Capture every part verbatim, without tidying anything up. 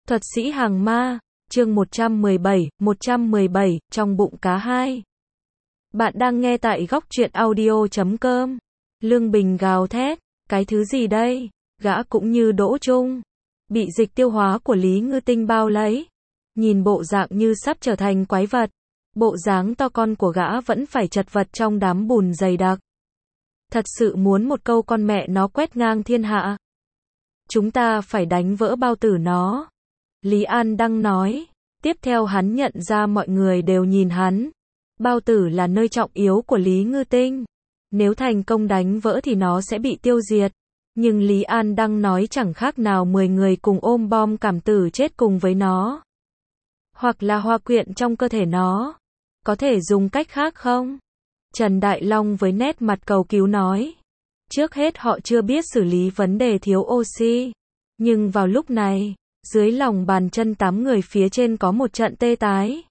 Thuật sĩ hàng ma, chương một trăm mười bảy, một trăm mười bảy, trong bụng cá hai. Bạn đang nghe tại góc truyện audio chấm com. Lương Bình gào thét, cái thứ gì đây? Gã cũng như Đỗ Trung, bị dịch tiêu hóa của Lý Ngư Tinh bao lấy. Nhìn bộ dạng như sắp trở thành quái vật. Bộ dáng to con của gã vẫn phải chật vật trong đám bùn dày đặc. Thật sự muốn một câu con mẹ nó quét ngang thiên hạ. Chúng ta phải đánh vỡ bao tử nó. Lý An Đăng nói. Tiếp theo hắn nhận ra mọi người đều nhìn hắn. Bao tử là nơi trọng yếu của Lý Ngư Tinh. Nếu thành công đánh vỡ thì nó sẽ bị tiêu diệt. Nhưng Lý An Đăng nói chẳng khác nào mười người cùng ôm bom cảm tử chết cùng với nó. Hoặc là hoa quyện trong cơ thể nó. Có thể dùng cách khác không? Trần Đại Long với nét mặt cầu cứu nói. Trước hết họ chưa biết xử lý vấn đề thiếu oxy. Nhưng vào lúc này, dưới lòng bàn chân tám người phía trên có một trận tê tái.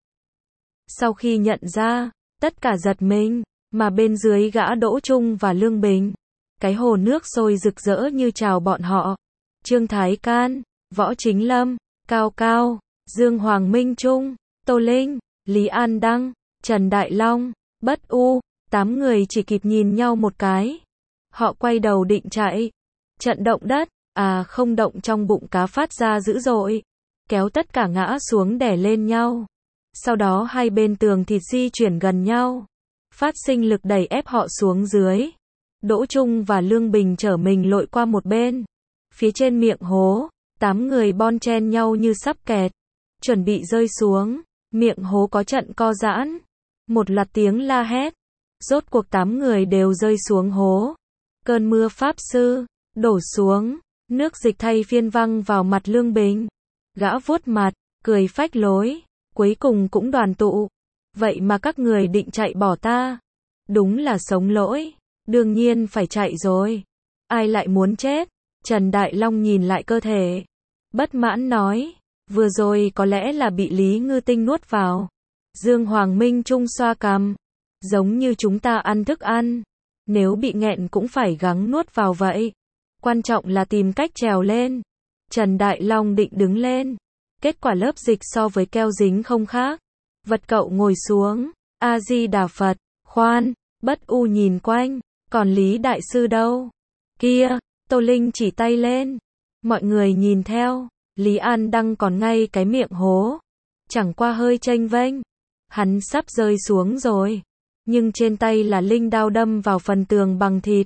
Sau khi nhận ra, tất cả giật mình, mà bên dưới gã Đỗ Trung và Lương Bình. Cái hồ nước sôi rực rỡ như chào bọn họ. Trương Thái Can, Võ Chính Lâm, Cao Cao, Dương Hoàng Minh Trung, Tô Linh, Lý An Đăng, Trần Đại Long, Bất U, tám người chỉ kịp nhìn nhau một cái. Họ quay đầu định chạy. Trận động đất, à không động trong bụng cá phát ra dữ dội. Kéo tất cả ngã xuống đè lên nhau. Sau đó hai bên tường thịt di chuyển gần nhau. Phát sinh lực đẩy ép họ xuống dưới. Đỗ Trung và Lương Bình trở mình lội qua một bên. Phía trên miệng hố, tám người bon chen nhau như sắp kẹt. Chuẩn bị rơi xuống. Miệng hố có trận co giãn. Một loạt tiếng la hét. Rốt cuộc tám người đều rơi xuống hố. Cơn mưa pháp sư đổ xuống, nước dịch thay phiên văng vào mặt Lương Bình. Gã vuốt mặt, cười phách lối, cuối cùng cũng đoàn tụ. Vậy mà các người định chạy bỏ ta. Đúng là sống lỗi, đương nhiên phải chạy rồi. Ai lại muốn chết? Trần Đại Long nhìn lại cơ thể. Bất mãn nói, vừa rồi có lẽ là bị Lý Ngư Tinh nuốt vào. Dương Hoàng Minh Trung xoa cằm. Giống như chúng ta ăn thức ăn. Nếu bị nghẹn cũng phải gắng nuốt vào vậy. Quan trọng là tìm cách trèo lên. Trần Đại Long định đứng lên. Kết quả lớp dịch so với keo dính không khác. Vật cậu ngồi xuống. A-di-đà Phật. Khoan. Bất U nhìn quanh. Còn Lý Đại Sư đâu? Kia. Tô Linh chỉ tay lên. Mọi người nhìn theo. Lý An Đăng còn ngay cái miệng hố. Chẳng qua hơi chênh vênh. Hắn sắp rơi xuống rồi. Nhưng trên tay là linh đao đâm vào phần tường bằng thịt.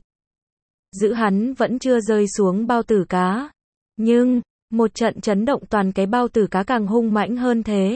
Giữ hắn vẫn chưa rơi xuống bao tử cá. Nhưng, một trận chấn động toàn cái bao tử cá càng hung mãnh hơn thế.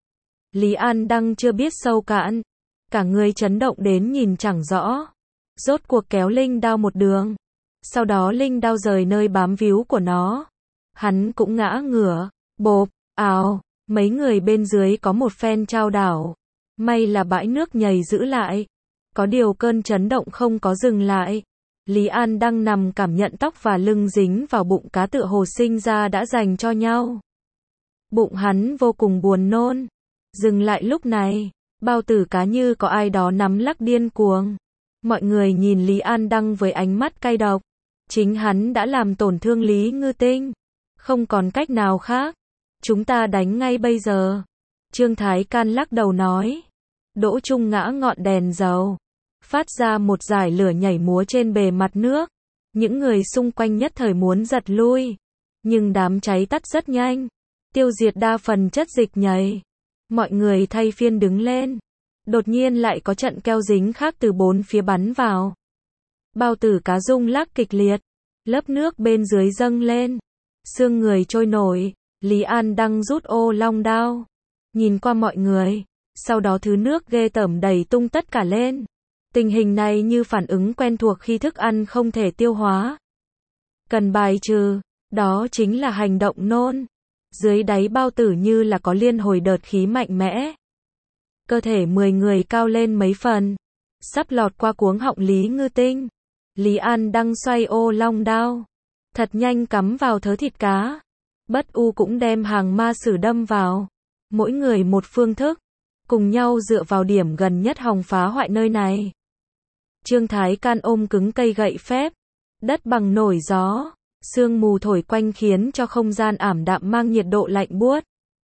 Lý An Đăng chưa biết sâu cạn. Cả người chấn động đến nhìn chẳng rõ. Rốt cuộc kéo linh đao một đường. Sau đó linh đao rời nơi bám víu của nó. Hắn cũng ngã ngửa. Bộp, ào, mấy người bên dưới có một phen trao đảo. May là bãi nước nhầy giữ lại. Có điều cơn chấn động không có dừng lại. Lý An đang nằm cảm nhận tóc và lưng dính vào bụng cá tựa hồ sinh ra đã dành cho nhau. Bụng hắn vô cùng buồn nôn. Dừng lại lúc này, bao tử cá như có ai đó nắm lắc điên cuồng. Mọi người nhìn Lý An Đăng với ánh mắt cay độc. Chính hắn đã làm tổn thương Lý Ngư Tinh. Không còn cách nào khác. Chúng ta đánh ngay bây giờ. Trương Thái Can lắc đầu nói. Đỗ Trung ngã ngọn đèn dầu. Phát ra một dải lửa nhảy múa trên bề mặt nước. Những người xung quanh nhất thời muốn giật lui. Nhưng đám cháy tắt rất nhanh. Tiêu diệt đa phần chất dịch nhầy. Mọi người thay phiên đứng lên. Đột nhiên lại có trận keo dính khác từ bốn phía bắn vào. Bao tử cá rung lắc kịch liệt. Lớp nước bên dưới dâng lên. Xương người trôi nổi. Lý An Đăng rút ô long đao. Nhìn qua mọi người. Sau đó thứ nước ghê tởm đầy tung tất cả lên. Tình hình này như phản ứng quen thuộc khi thức ăn không thể tiêu hóa. Cần bài trừ. Đó chính là hành động nôn. Dưới đáy bao tử như là có liên hồi đợt khí mạnh mẽ. Cơ thể mười người cao lên mấy phần. Sắp lọt qua cuống họng Lý Ngư Tinh. Lý An Đăng xoay ô long đao. Thật nhanh cắm vào thớ thịt cá. Bất U cũng đem hàng ma sử đâm vào. Mỗi người một phương thức. Cùng nhau dựa vào điểm gần nhất hòng phá hoại nơi này. Trương Thái Can ôm cứng cây gậy phép. Đất bằng nổi gió. Sương mù thổi quanh khiến cho không gian ảm đạm mang nhiệt độ lạnh buốt.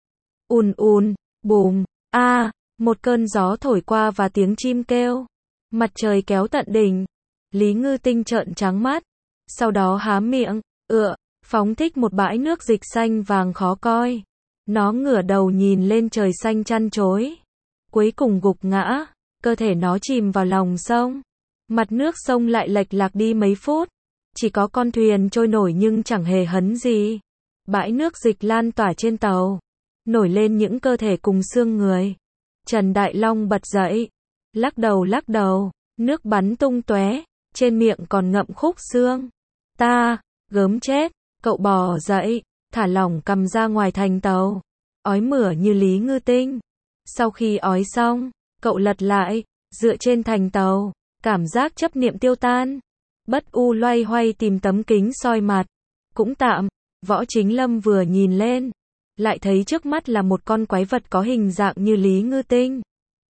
Ùn ùn, bùm, a, một cơn gió thổi qua và tiếng chim kêu. Mặt trời kéo tận đỉnh. Lý Ngư Tinh trợn trắng mắt. Sau đó há miệng, ựa, phóng thích một bãi nước dịch xanh vàng khó coi. Nó ngửa đầu nhìn lên trời xanh chăn chối. Cuối cùng gục ngã, cơ thể nó chìm vào lòng sông. Mặt nước sông lại lệch lạc đi mấy phút. Chỉ có con thuyền trôi nổi nhưng chẳng hề hấn gì. Bãi nước dịch lan tỏa trên tàu. Nổi lên những cơ thể cùng xương người. Trần Đại Long bật dậy. Lắc đầu lắc đầu, nước bắn tung tóe, trên miệng còn ngậm khúc xương. Ta, gớm chết, cậu bò dậy, thả lỏng cầm ra ngoài thành tàu. Ói mửa như Lý Ngư Tinh. Sau khi ói xong, cậu lật lại, dựa trên thành tàu, cảm giác chấp niệm tiêu tan. Bất U loay hoay tìm tấm kính soi mặt. Cũng tạm, Võ Chính Lâm vừa nhìn lên, lại thấy trước mắt là một con quái vật có hình dạng như Lý Ngư Tinh.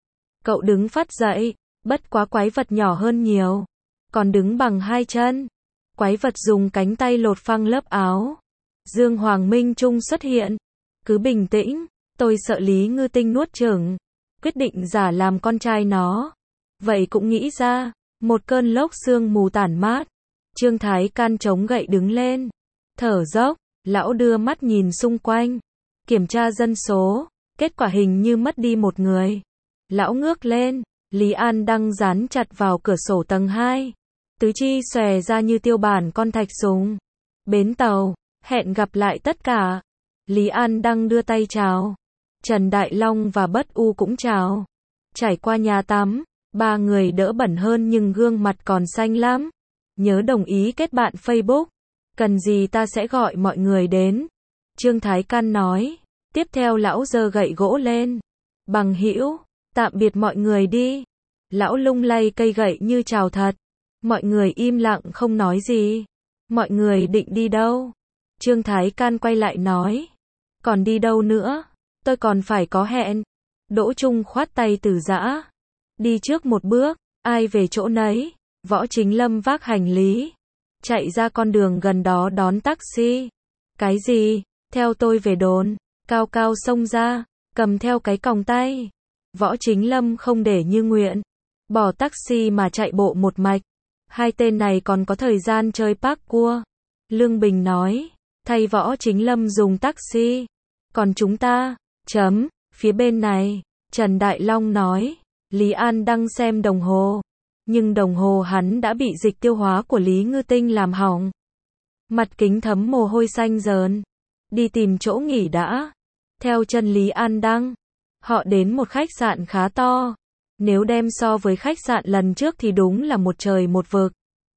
Cậu đứng phắt dậy, bất quá quái vật nhỏ hơn nhiều, còn đứng bằng hai chân. Quái vật dùng cánh tay lột phăng lớp áo. Dương Hoàng Minh Trung xuất hiện. Cứ bình tĩnh, tôi sợ Lý Ngư Tinh nuốt chửng. Quyết định giả làm con trai nó. Vậy cũng nghĩ ra, một cơn lốc sương mù tản mát. Trương Thái Can chống gậy đứng lên. Thở dốc, lão đưa mắt nhìn xung quanh. Kiểm tra dân số, kết quả hình như mất đi một người. Lão ngước lên, Lý An Đăng dán chặt vào cửa sổ tầng hai. Tứ chi xòe ra như tiêu bản con thạch súng. Bến tàu, hẹn gặp lại tất cả. Lý An Đăng đưa tay chào. Trần Đại Long và Bất U cũng chào. Trải qua nhà tắm, ba người đỡ bẩn hơn nhưng gương mặt còn xanh lắm. Nhớ đồng ý kết bạn Facebook. Cần gì ta sẽ gọi mọi người đến. Trương Thái Căn nói. Tiếp theo lão giơ gậy gỗ lên. Bằng hữu, tạm biệt mọi người đi. Lão lung lay cây gậy như chào thật. Mọi người im lặng không nói gì. Mọi người định đi đâu? Trương Thái Can quay lại nói. Còn đi đâu nữa? Tôi còn phải có hẹn. Đỗ Trung khoát tay từ giã. Đi trước một bước, ai về chỗ nấy. Võ Chính Lâm vác hành lý. Chạy ra con đường gần đó đón taxi. Cái gì? Theo tôi về đồn. Cao Cao xông ra, cầm theo cái còng tay. Võ Chính Lâm không để như nguyện. Bỏ taxi mà chạy bộ một mạch. Hai tên này còn có thời gian chơi parkour. Lương Bình nói. Thay Võ Chính Lâm dùng taxi. Còn chúng ta, chấm, phía bên này. Trần Đại Long nói. Lý An Đăng xem đồng hồ. Nhưng đồng hồ hắn đã bị dịch tiêu hóa của Lý Ngư Tinh làm hỏng. Mặt kính thấm mồ hôi xanh dờn. Đi tìm chỗ nghỉ đã. Theo chân Lý An Đăng, họ đến một khách sạn khá to. Nếu đem so với khách sạn lần trước thì đúng là một trời một vực.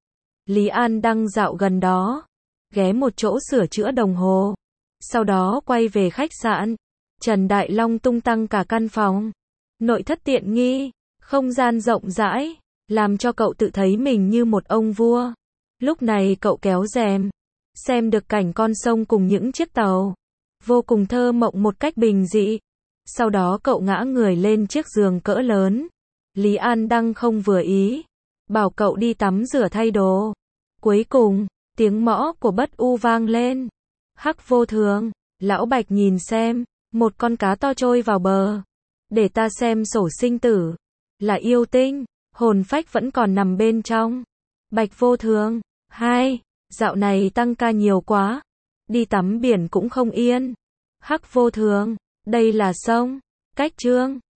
Lý An Đăng dạo gần đó, ghé một chỗ sửa chữa đồng hồ. Sau đó quay về khách sạn. Trần Đại Long tung tăng cả căn phòng. Nội thất tiện nghi, không gian rộng rãi, làm cho cậu tự thấy mình như một ông vua. Lúc này cậu kéo rèm, xem được cảnh con sông cùng những chiếc tàu. Vô cùng thơ mộng một cách bình dị. Sau đó cậu ngã người lên chiếc giường cỡ lớn. Lý An Đăng không vừa ý. Bảo cậu đi tắm rửa thay đồ. Cuối cùng, tiếng mõ của Bất U vang lên. Hắc Vô Thường, Lão Bạch nhìn xem. Một con cá to trôi vào bờ. Để ta xem sổ sinh tử. Là yêu tinh. Hồn phách vẫn còn nằm bên trong. Bạch Vô Thường. Hai. Dạo này tăng ca nhiều quá. Đi tắm biển cũng không yên. Hắc Vô Thường. Đây là sông. Cách Trương.